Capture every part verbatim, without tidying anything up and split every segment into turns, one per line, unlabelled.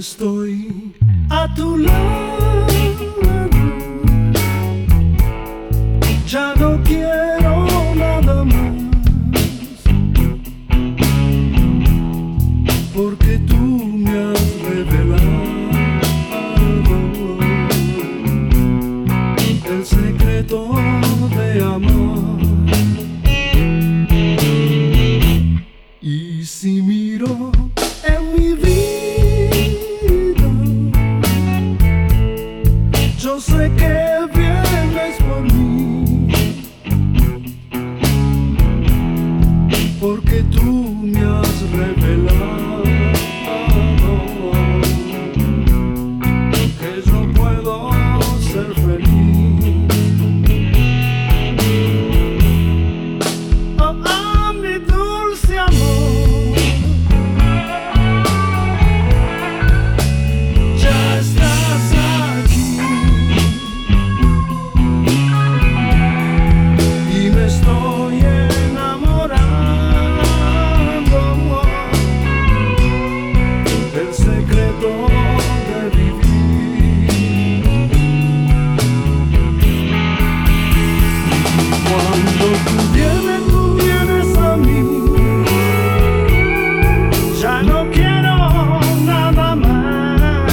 estoy a tu lado, ya no quiero nada más, porque tú me has revelado el secreto de amar. Y si miro en mi vida, yo sé que vienes por mí, porque tú me has revelado que yo puedo ser feliz. Oh, oh, mi dulce amor, ya estás aquí y me estoy enamorando del secreto de vivir. Cuando tú vienes, tú vienes a mí, ya no quiero nada más.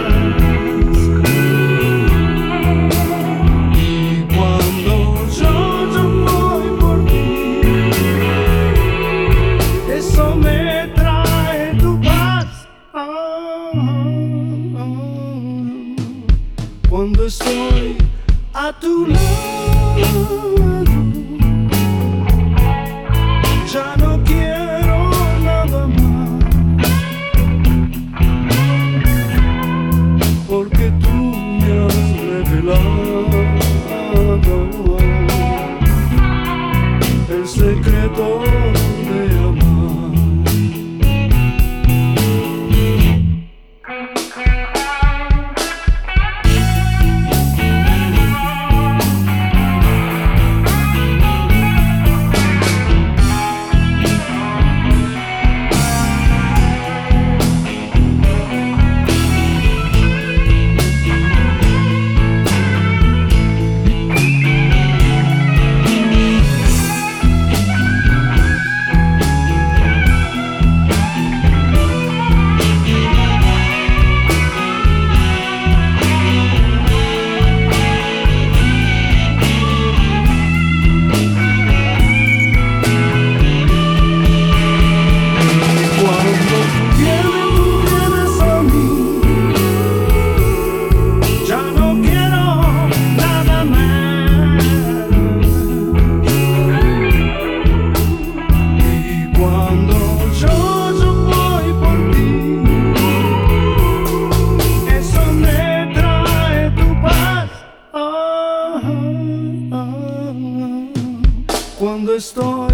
Y cuando yo, yo voy por ti, eso me trae tu paz. Ah, ah, ah. Cuando estoy a tu lado, ya no quiero nada más, porque tú me has revelado el secreto de amar. Cuando estoy